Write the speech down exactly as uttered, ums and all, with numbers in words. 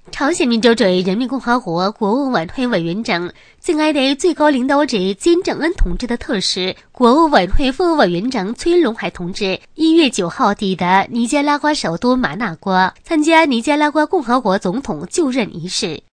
朝鲜民主主义人民共和国国务委员会委员长、敬爱的最高领导者金正恩同志的特使、国务委员会副委员长崔龙海同志一月九号抵达尼加拉瓜首都马那瓜，参加尼加拉瓜共和国总统就任仪式。